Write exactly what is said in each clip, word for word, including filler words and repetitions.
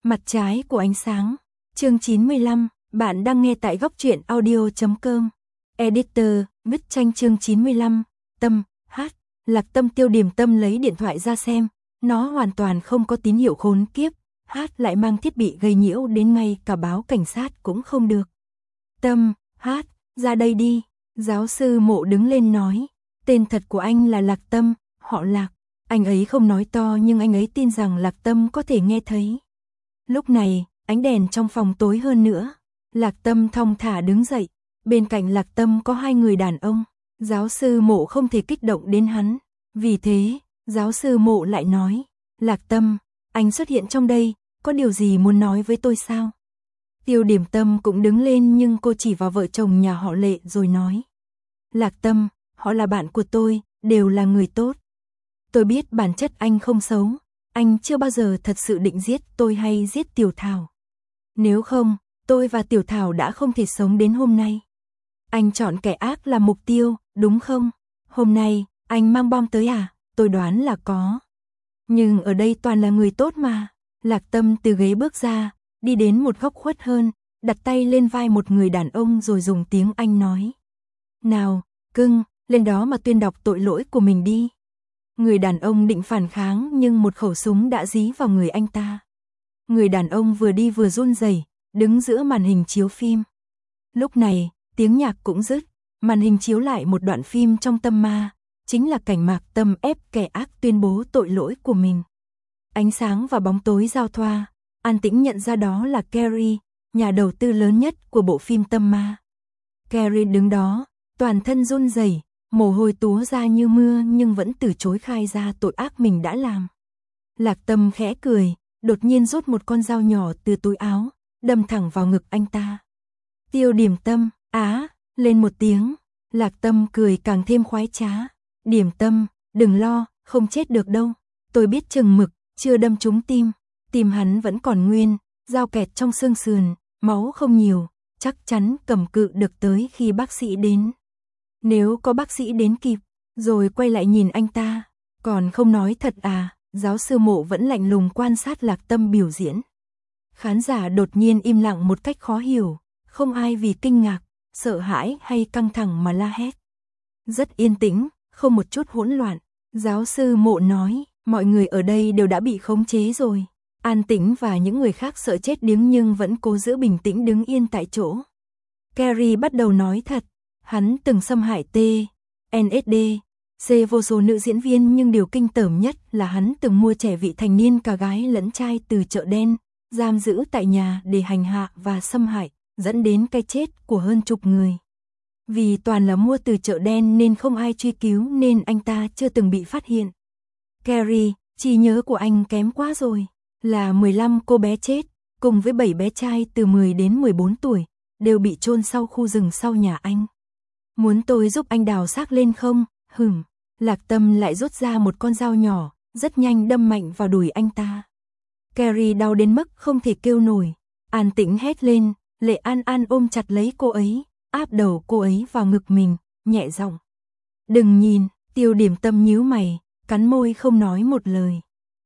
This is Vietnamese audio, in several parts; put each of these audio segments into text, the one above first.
Mặt trái của ánh sáng. Chương chín mươi lăm, bạn đang nghe tại góc truyện audio chấm com. Editor, viết tranh chương chín mươi lăm, Tâm, hát, Lạc Tâm. Tiêu Điềm Tâm lấy điện thoại ra xem, nó hoàn toàn không có tín hiệu khốn kiếp, hát lại mang thiết bị gây nhiễu đến ngay cả báo cảnh sát cũng không được. Tâm, hát, ra đây đi, giáo sư Mộ đứng lên nói, tên thật của anh là Lạc Tâm, họ Lạc. Anh ấy không nói to nhưng anh ấy tin rằng Lạc Tâm có thể nghe thấy. Lúc này, ánh đèn trong phòng tối hơn nữa. Lạc Tâm thong thả đứng dậy. Bên cạnh Lạc Tâm có hai người đàn ông. Giáo sư Mộ không thể kích động đến hắn. Vì thế, giáo sư Mộ lại nói, Lạc Tâm, anh xuất hiện trong đây, có điều gì muốn nói với tôi sao? Tiêu Điềm Tâm cũng đứng lên nhưng cô chỉ vào vợ chồng nhà họ Lệ rồi nói. Lạc Tâm, họ là bạn của tôi, đều là người tốt. Tôi biết bản chất anh không xấu, anh chưa bao giờ thật sự định giết tôi hay giết Tiểu Thảo. Nếu không, tôi và Tiểu Thảo đã không thể sống đến hôm nay. Anh chọn kẻ ác là mục tiêu, đúng không? Hôm nay, anh mang bom tới à? Tôi đoán là có. Nhưng ở đây toàn là người tốt mà. Lạc Tâm từ ghế bước ra, đi đến một góc khuất hơn, đặt tay lên vai một người đàn ông rồi dùng tiếng Anh nói. Nào, cưng, lên đó mà tuyên đọc tội lỗi của mình đi. Người đàn ông định phản kháng nhưng một khẩu súng đã dí vào người anh ta. Người đàn ông vừa đi vừa run rẩy, đứng giữa màn hình chiếu phim. Lúc này, tiếng nhạc cũng dứt, màn hình chiếu lại một đoạn phim trong Tâm Ma, chính là cảnh Mạc Tâm ép kẻ ác tuyên bố tội lỗi của mình. Ánh sáng và bóng tối giao thoa, An Tĩnh nhận ra đó là Carrie, nhà đầu tư lớn nhất của bộ phim Tâm Ma. Carrie đứng đó, toàn thân run rẩy, mồ hôi túa ra như mưa nhưng vẫn từ chối khai ra tội ác mình đã làm. Lạc Tâm khẽ cười, đột nhiên rút một con dao nhỏ từ túi áo, đâm thẳng vào ngực anh ta. Tiêu Điềm Tâm, á, lên một tiếng, Lạc Tâm cười càng thêm khoái trá. Điềm Tâm, đừng lo, không chết được đâu, tôi biết chừng mực, chưa đâm trúng tim, tim hắn vẫn còn nguyên, dao kẹt trong xương sườn, máu không nhiều, chắc chắn cầm cự được tới khi bác sĩ đến. Nếu có bác sĩ đến kịp, rồi quay lại nhìn anh ta, còn không nói thật à? Giáo sư Mộ vẫn lạnh lùng quan sát Lạc Tâm biểu diễn. Khán giả đột nhiên im lặng một cách khó hiểu, không ai vì kinh ngạc, sợ hãi hay căng thẳng mà la hét. Rất yên tĩnh, không một chút hỗn loạn. Giáo sư Mộ nói, mọi người ở đây đều đã bị khống chế rồi. An Tĩnh và những người khác sợ chết điếng nhưng vẫn cố giữ bình tĩnh đứng yên tại chỗ. Carrie bắt đầu nói thật. Hắn từng xâm hại T, en ét đê, C vô số nữ diễn viên nhưng điều kinh tởm nhất là hắn từng mua trẻ vị thành niên cả gái lẫn trai từ chợ đen, giam giữ tại nhà để hành hạ và xâm hại, dẫn đến cái chết của hơn chục người. Vì toàn là mua từ chợ đen nên không ai truy cứu nên anh ta chưa từng bị phát hiện. Carrie, trí nhớ của anh kém quá rồi, là mười lăm cô bé chết, cùng với bảy bé trai từ mười đến mười bốn tuổi, đều bị chôn sau khu rừng sau nhà anh. Muốn tôi giúp anh đào xác lên không? Hửm. Lạc Tâm lại rút ra một con dao nhỏ, rất nhanh đâm mạnh vào đùi anh ta. Carrie đau đến mức không thể kêu nổi. An Tĩnh hét lên, Lệ An An ôm chặt lấy cô ấy, áp đầu cô ấy vào ngực mình, nhẹ giọng. Đừng nhìn. Tiêu Điềm Tâm nhíu mày, cắn môi không nói một lời.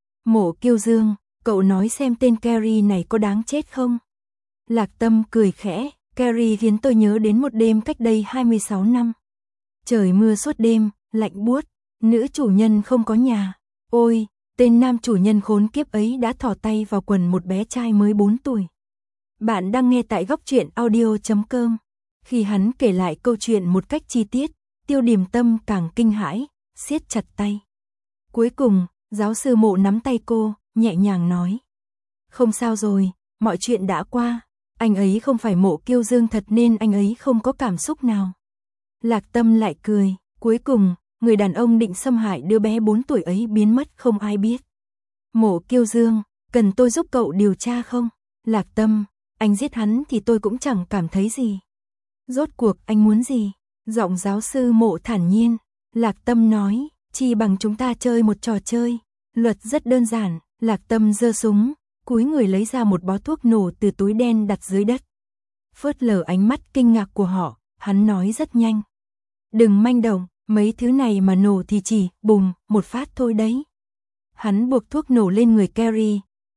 Mộ Kiêu Dương, cậu nói xem tên Carrie này có đáng chết không? Lạc Tâm cười khẽ. Carrie khiến tôi nhớ đến một đêm cách đây hai mươi sáu năm. Trời mưa suốt đêm, lạnh buốt, nữ chủ nhân không có nhà. Ôi, tên nam chủ nhân khốn kiếp ấy đã thò tay vào quần một bé trai mới bốn tuổi. Bạn đang nghe tại góc truyện audio chấm com. Khi hắn kể lại câu chuyện một cách chi tiết, Tiêu Điềm Tâm càng kinh hãi, siết chặt tay. Cuối cùng, giáo sư Mộ nắm tay cô, nhẹ nhàng nói. Không sao rồi, mọi chuyện đã qua. Anh ấy không phải Mộ Kiêu Dương thật nên anh ấy không có cảm xúc nào. Lạc Tâm lại cười, cuối cùng, người đàn ông định xâm hại đứa bé bốn tuổi ấy biến mất không ai biết. Mộ Kiêu Dương, cần tôi giúp cậu điều tra không? Lạc Tâm, anh giết hắn thì tôi cũng chẳng cảm thấy gì. Rốt cuộc anh muốn gì? Giọng giáo sư Mộ thản nhiên. Lạc Tâm nói, chi bằng chúng ta chơi một trò chơi. Luật rất đơn giản. Lạc Tâm giơ súng, cúi người lấy ra một bó thuốc nổ từ túi đen đặt dưới đất. Phớt lờ ánh mắt kinh ngạc của họ, hắn nói rất nhanh. Đừng manh động, mấy thứ này mà nổ thì chỉ, bùm, một phát thôi đấy. Hắn buộc thuốc nổ lên người Carrie,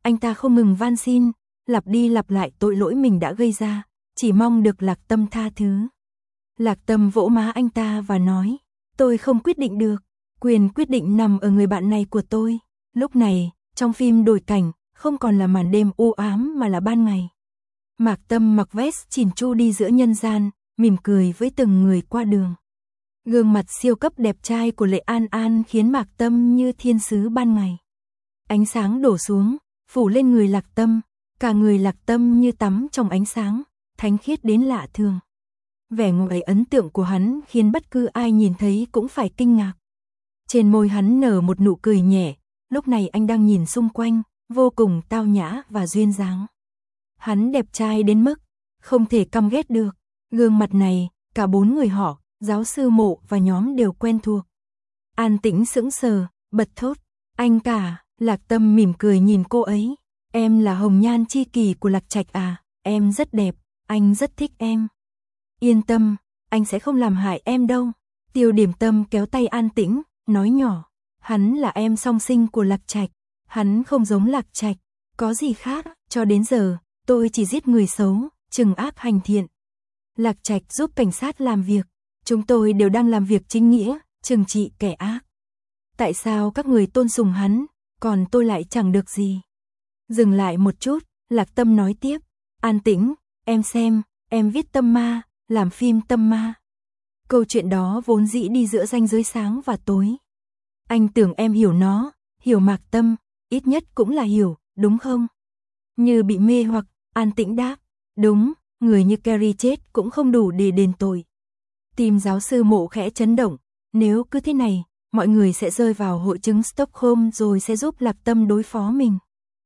anh ta không ngừng van xin, lặp đi lặp lại tội lỗi mình đã gây ra, chỉ mong được Lạc Tâm tha thứ. Lạc Tâm vỗ má anh ta và nói, tôi không quyết định được, quyền quyết định nằm ở người bạn này của tôi. Lúc này, trong phim đổi cảnh, không còn là màn đêm u ám mà là ban ngày. Mạc Tâm mặc vest chỉn chu đi giữa nhân gian, mỉm cười với từng người qua đường. Gương mặt siêu cấp đẹp trai của Lệ An An khiến Mạc Tâm như thiên sứ ban ngày. Ánh sáng đổ xuống, phủ lên người Lạc Tâm, cả người Lạc Tâm như tắm trong ánh sáng, thánh khiết đến lạ thường. Vẻ ngoài ấn tượng của hắn khiến bất cứ ai nhìn thấy cũng phải kinh ngạc. Trên môi hắn nở một nụ cười nhẹ, lúc này anh đang nhìn xung quanh, vô cùng tao nhã và duyên dáng. Hắn đẹp trai đến mức không thể căm ghét được. Gương mặt này, cả bốn người họ, giáo sư Mộ và nhóm đều quen thuộc. An Tĩnh sững sờ, bật thốt, anh cả. Lạc Tâm mỉm cười nhìn cô ấy. Em là hồng nhan chi kỷ của Lạc Trạch à, em rất đẹp, anh rất thích em. Yên tâm, anh sẽ không làm hại em đâu. Tiêu Điểm Tâm kéo tay An Tĩnh, nói nhỏ, hắn là em song sinh của Lạc Trạch, hắn không giống Lạc Trạch, có gì khác, cho đến giờ, tôi chỉ giết người xấu, trừng ác hành thiện. Lạc Trạch giúp cảnh sát làm việc, chúng tôi đều đang làm việc chính nghĩa, trừng trị kẻ ác. Tại sao các người tôn sùng hắn, còn tôi lại chẳng được gì? Dừng lại một chút, Lạc Tâm nói tiếp, An Tĩnh, em xem, em viết tâm ma, làm phim tâm ma. Câu chuyện đó vốn dĩ đi giữa ranh giới sáng và tối. Anh tưởng em hiểu nó, hiểu Mạc Tâm, ít nhất cũng là hiểu, đúng không? Như bị mê hoặc, An Tĩnh đáp, đúng, người như Carrie chết cũng không đủ để đền tội. Tim giáo sư Mộ khẽ chấn động, nếu cứ thế này, mọi người sẽ rơi vào hội chứng Stockholm rồi sẽ giúp Lạc Tâm đối phó mình.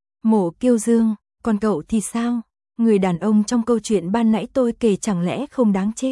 Mộ Kiêu Dương, còn cậu thì sao? Người đàn ông trong câu chuyện ban nãy tôi kể chẳng lẽ không đáng chết?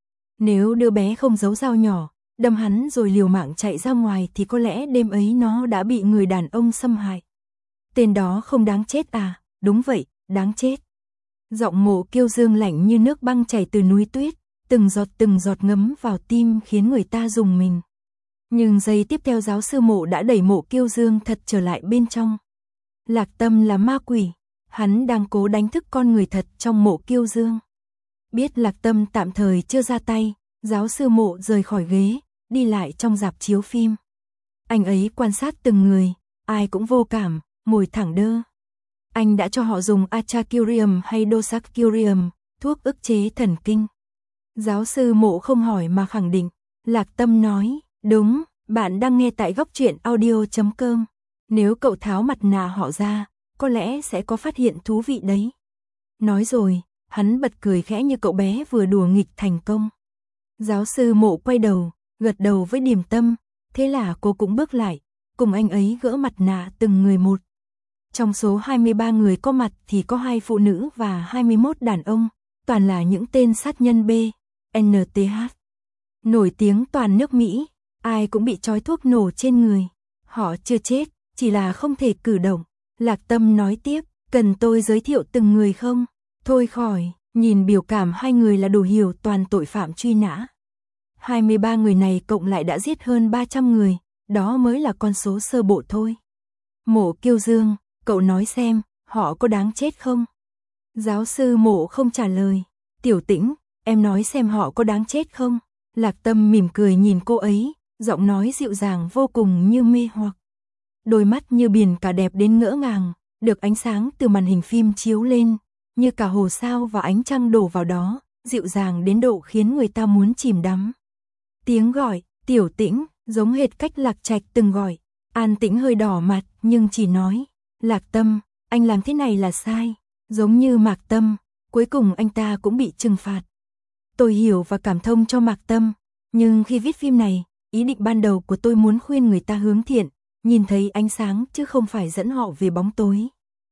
Nếu đứa bé không giấu dao nhỏ, đâm hắn rồi liều mạng chạy ra ngoài thì có lẽ đêm ấy nó đã bị người đàn ông xâm hại. Tên đó không đáng chết à? Đúng vậy, đáng chết. Giọng Mộ Kiêu Dương lạnh như nước băng chảy từ núi tuyết, từng giọt từng giọt ngấm vào tim khiến người ta rùng mình. Nhưng giây tiếp theo giáo sư Mộ đã đẩy Mộ Kiêu Dương thật trở lại bên trong. Lạc Tâm là ma quỷ, hắn đang cố đánh thức con người thật trong Mộ Kiêu Dương. Biết Lạc Tâm tạm thời chưa ra tay, giáo sư Mộ rời khỏi ghế, đi lại trong rạp chiếu phim. Anh ấy quan sát từng người, ai cũng vô cảm, mồi thẳng đơ. Anh đã cho họ dùng Achacurium hay Dosacurium, thuốc ức chế thần kinh. Giáo sư Mộ không hỏi mà khẳng định. Lạc Tâm nói, đúng, bạn đang nghe tại góc truyện audio chấm com. Nếu cậu tháo mặt nạ họ ra, có lẽ sẽ có phát hiện thú vị đấy. Nói rồi, hắn bật cười khẽ như cậu bé vừa đùa nghịch thành công. Giáo sư Mộ quay đầu, gật đầu với Điềm Tâm, thế là cô cũng bước lại, cùng anh ấy gỡ mặt nạ từng người một. Trong số hai mươi ba người có mặt thì có hai phụ nữ và hai mươi mốt đàn ông, toàn là những tên sát nhân B, en tê hát. Nổi tiếng toàn nước Mỹ, ai cũng bị trói thuốc nổ trên người. Họ chưa chết, chỉ là không thể cử động. Lạc Tâm nói tiếp, cần tôi giới thiệu từng người không? Thôi khỏi, nhìn biểu cảm hai người là đủ hiểu toàn tội phạm truy nã. hai mươi ba người này cộng lại đã giết hơn ba trăm người, đó mới là con số sơ bộ thôi. Mộ Kiêu Dương, cậu nói xem, họ có đáng chết không? Giáo sư Mộ không trả lời. Tiểu Tĩnh, em nói xem họ có đáng chết không? Lạc Tâm mỉm cười nhìn cô ấy, giọng nói dịu dàng vô cùng như mê hoặc. Đôi mắt như biển cả đẹp đến ngỡ ngàng, được ánh sáng từ màn hình phim chiếu lên, như cả hồ sao và ánh trăng đổ vào đó, dịu dàng đến độ khiến người ta muốn chìm đắm. Tiếng gọi, Tiểu Tĩnh, giống hệt cách Lạc Trạch từng gọi. An Tĩnh hơi đỏ mặt nhưng chỉ nói, Lạc Tâm, anh làm thế này là sai. Giống như Mạc Tâm, cuối cùng anh ta cũng bị trừng phạt. Tôi hiểu và cảm thông cho Mạc Tâm, nhưng khi viết phim này, ý định ban đầu của tôi muốn khuyên người ta hướng thiện, nhìn thấy ánh sáng chứ không phải dẫn họ về bóng tối.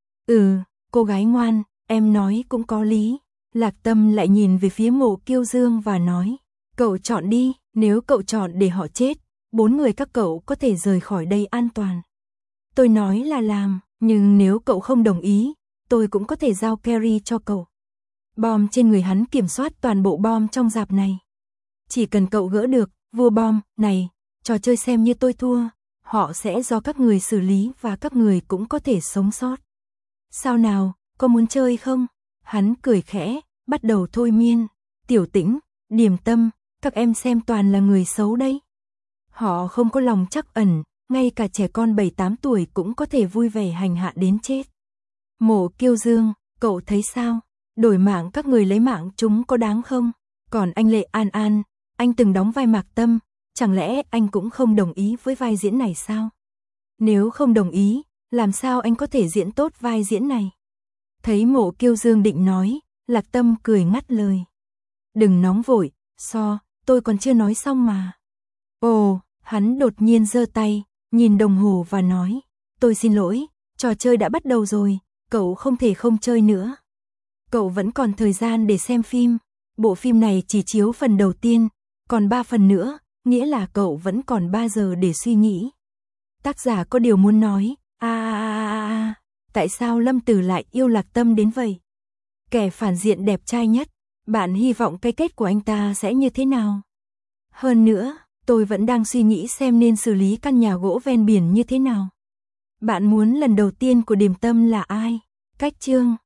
Ừ, cô gái ngoan, em nói cũng có lý. Lạc Tâm lại nhìn về phía Mộ Kiêu Dương và nói, cậu chọn đi, nếu cậu chọn để họ chết, bốn người các cậu có thể rời khỏi đây an toàn. Tôi nói là làm, nhưng nếu cậu không đồng ý, tôi cũng có thể giao Carrie cho cậu. Bom trên người hắn kiểm soát toàn bộ bom trong rạp này. Chỉ cần cậu gỡ được, vua bom, này, trò chơi xem như tôi thua, họ sẽ do các người xử lý và các người cũng có thể sống sót. Sao nào, có muốn chơi không? Hắn cười khẽ, bắt đầu thôi miên. Tiểu Tĩnh, Điềm Tâm, các em xem toàn là người xấu đấy. Họ không có lòng trắc ẩn, ngay cả trẻ con bảy tám tuổi cũng có thể vui vẻ hành hạ đến chết. Mộ Kiêu Dương, cậu thấy sao? Đổi mạng các người lấy mạng chúng có đáng không? Còn anh Lệ An An, anh từng đóng vai Mạc Tâm, chẳng lẽ anh cũng không đồng ý với vai diễn này sao? Nếu không đồng ý, làm sao anh có thể diễn tốt vai diễn này? Thấy Mộ Kiêu Dương định nói, Lạc Tâm cười ngắt lời. Đừng nóng vội, so, tôi còn chưa nói xong mà. Ồ, hắn đột nhiên giơ tay, nhìn đồng hồ và nói, tôi xin lỗi, trò chơi đã bắt đầu rồi, cậu không thể không chơi nữa. Cậu vẫn còn thời gian để xem phim, bộ phim này chỉ chiếu phần đầu tiên, còn ba phần nữa, nghĩa là cậu vẫn còn ba giờ để suy nghĩ. Tác giả có điều muốn nói, a a a a, tại sao Lâm Tử lại yêu Lạc Tâm đến vậy? Kẻ phản diện đẹp trai nhất, bạn hy vọng cái kết của anh ta sẽ như thế nào? Hơn nữa, tôi vẫn đang suy nghĩ xem nên xử lý căn nhà gỗ ven biển như thế nào. Bạn muốn lần đầu tiên của Điềm Tâm là ai? Cách chương